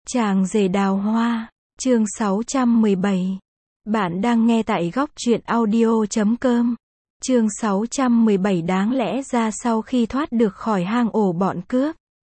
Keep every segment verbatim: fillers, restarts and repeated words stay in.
Chàng rể đào hoa, chương sáu trăm mười bảy. Bạn đang nghe tại góc truyện audio chấm com. Chương sáu trăm mười bảy đáng lẽ ra sau khi thoát được khỏi hang ổ bọn cướp,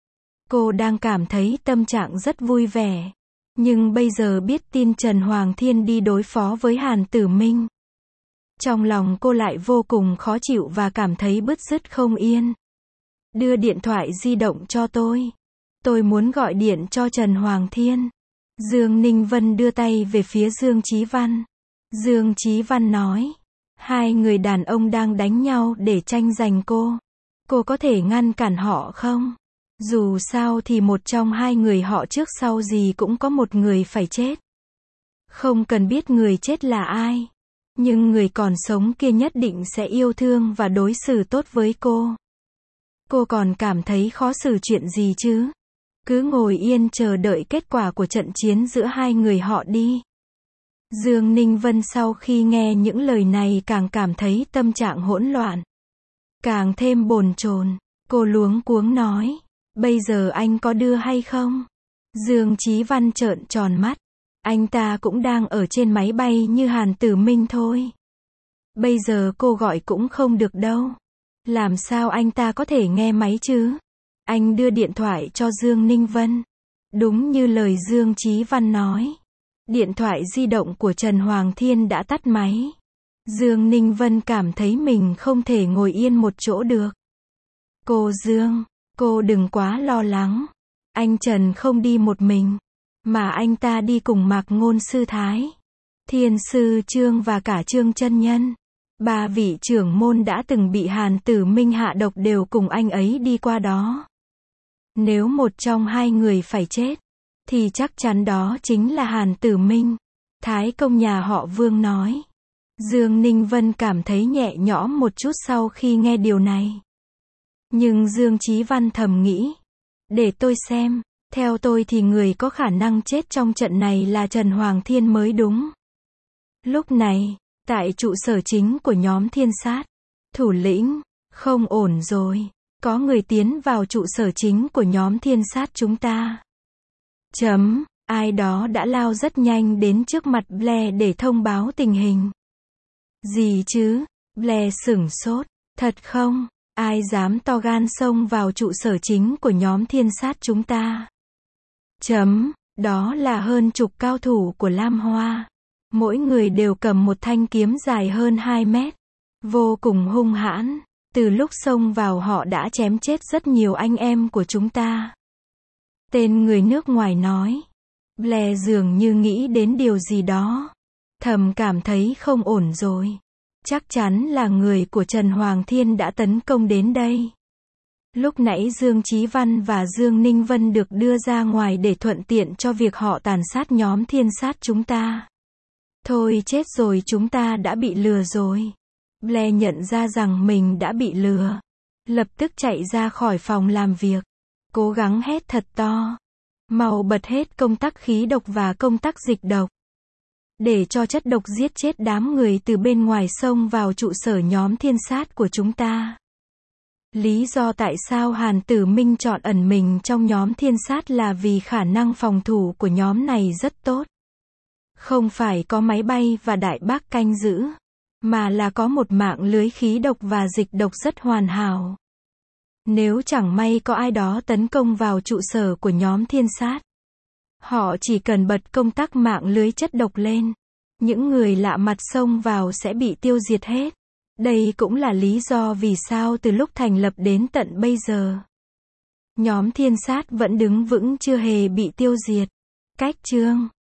cô đang cảm thấy tâm trạng rất vui vẻ. Nhưng bây giờ biết tin Trần Hoàng Thiên đi đối phó với Hàn Tử Minh, trong lòng cô lại vô cùng khó chịu và cảm thấy bứt rứt không yên. Đưa điện thoại di động cho tôi. Tôi muốn gọi điện cho Trần Hoàng Thiên. Dương Ninh Vân đưa tay về phía Dương Chí Văn. Dương Chí Văn nói, hai người đàn ông đang đánh nhau để tranh giành cô. Cô có thể ngăn cản họ không? Dù sao thì một trong hai người họ trước sau gì cũng có một người phải chết. Không cần biết người chết là ai, nhưng người còn sống kia nhất định sẽ yêu thương và đối xử tốt với cô. Cô còn cảm thấy khó xử chuyện gì chứ? Cứ ngồi yên chờ đợi kết quả của trận chiến giữa hai người họ đi. Dương Ninh Vân sau khi nghe những lời này càng cảm thấy tâm trạng hỗn loạn, càng thêm bồn chồn. Cô luống cuống nói, bây giờ anh có đưa hay không? Dương Chí Văn trợn tròn mắt. Anh ta cũng đang ở trên máy bay như Hàn Tử Minh thôi. Bây giờ cô gọi cũng không được đâu. Làm sao anh ta có thể nghe máy chứ? Anh đưa điện thoại cho Dương Ninh Vân. Đúng như lời Dương Chí Văn nói, điện thoại di động của Trần Hoàng Thiên đã tắt máy. Dương Ninh Vân cảm thấy mình không thể ngồi yên một chỗ được. Cô Dương, cô đừng quá lo lắng. Anh Trần không đi một mình, mà anh ta đi cùng Mạc Ngôn Sư Thái, Thiên Sư Trương và cả Trương Chân Nhân. Ba vị trưởng môn đã từng bị Hàn Tử Minh hạ độc đều cùng anh ấy đi qua đó. Nếu một trong hai người phải chết, thì chắc chắn đó chính là Hàn Tử Minh. Thái công nhà họ Vương nói. Dương Ninh Vân cảm thấy nhẹ nhõm một chút sau khi nghe điều này. Nhưng Dương Chí Văn thầm nghĩ, để tôi xem, theo tôi thì người có khả năng chết trong trận này là Trần Hoàng Thiên mới đúng. Lúc này, tại trụ sở chính của nhóm Thiên Sát, thủ lĩnh, không ổn rồi. Có người tiến vào trụ sở chính của nhóm Thiên Sát chúng ta. Chấm, ai đó đã lao rất nhanh đến trước mặt Blair để thông báo tình hình. Gì chứ? Blair sửng sốt. Thật không? Ai dám to gan xông vào trụ sở chính của nhóm Thiên Sát chúng ta? Chấm, đó là hơn chục cao thủ của Lam Hoa. Mỗi người đều cầm một thanh kiếm dài hơn hai mét. Vô cùng hung hãn. Từ lúc xông vào họ đã chém chết rất nhiều anh em của chúng ta. Tên người nước ngoài nói. Blair dường như nghĩ đến điều gì đó. Thầm cảm thấy không ổn rồi. Chắc chắn là người của Trần Hoàng Thiên đã tấn công đến đây. Lúc nãy Dương Chí Văn và Dương Ninh Vân được đưa ra ngoài để thuận tiện cho việc họ tàn sát nhóm Thiên Sát chúng ta. Thôi chết rồi, chúng ta đã bị lừa rồi. Blair nhận ra rằng mình đã bị lừa. Lập tức chạy ra khỏi phòng làm việc. Cố gắng hét thật to. Mau bật hết công tắc khí độc và công tắc dịch độc. Để cho chất độc giết chết đám người từ bên ngoài xông vào trụ sở nhóm Thiên Sát của chúng ta. Lý do tại sao Hàn Tử Minh chọn ẩn mình trong nhóm Thiên Sát là vì khả năng phòng thủ của nhóm này rất tốt. Không phải có máy bay và đại bác canh giữ, mà là có một mạng lưới khí độc và dịch độc rất hoàn hảo. Nếu chẳng may có ai đó tấn công vào trụ sở của nhóm Thiên Sát, họ chỉ cần bật công tắc mạng lưới chất độc lên, những người lạ mặt xông vào sẽ bị tiêu diệt hết. Đây cũng là lý do vì sao từ lúc thành lập đến tận bây giờ, nhóm Thiên Sát vẫn đứng vững chưa hề bị tiêu diệt. Cách chương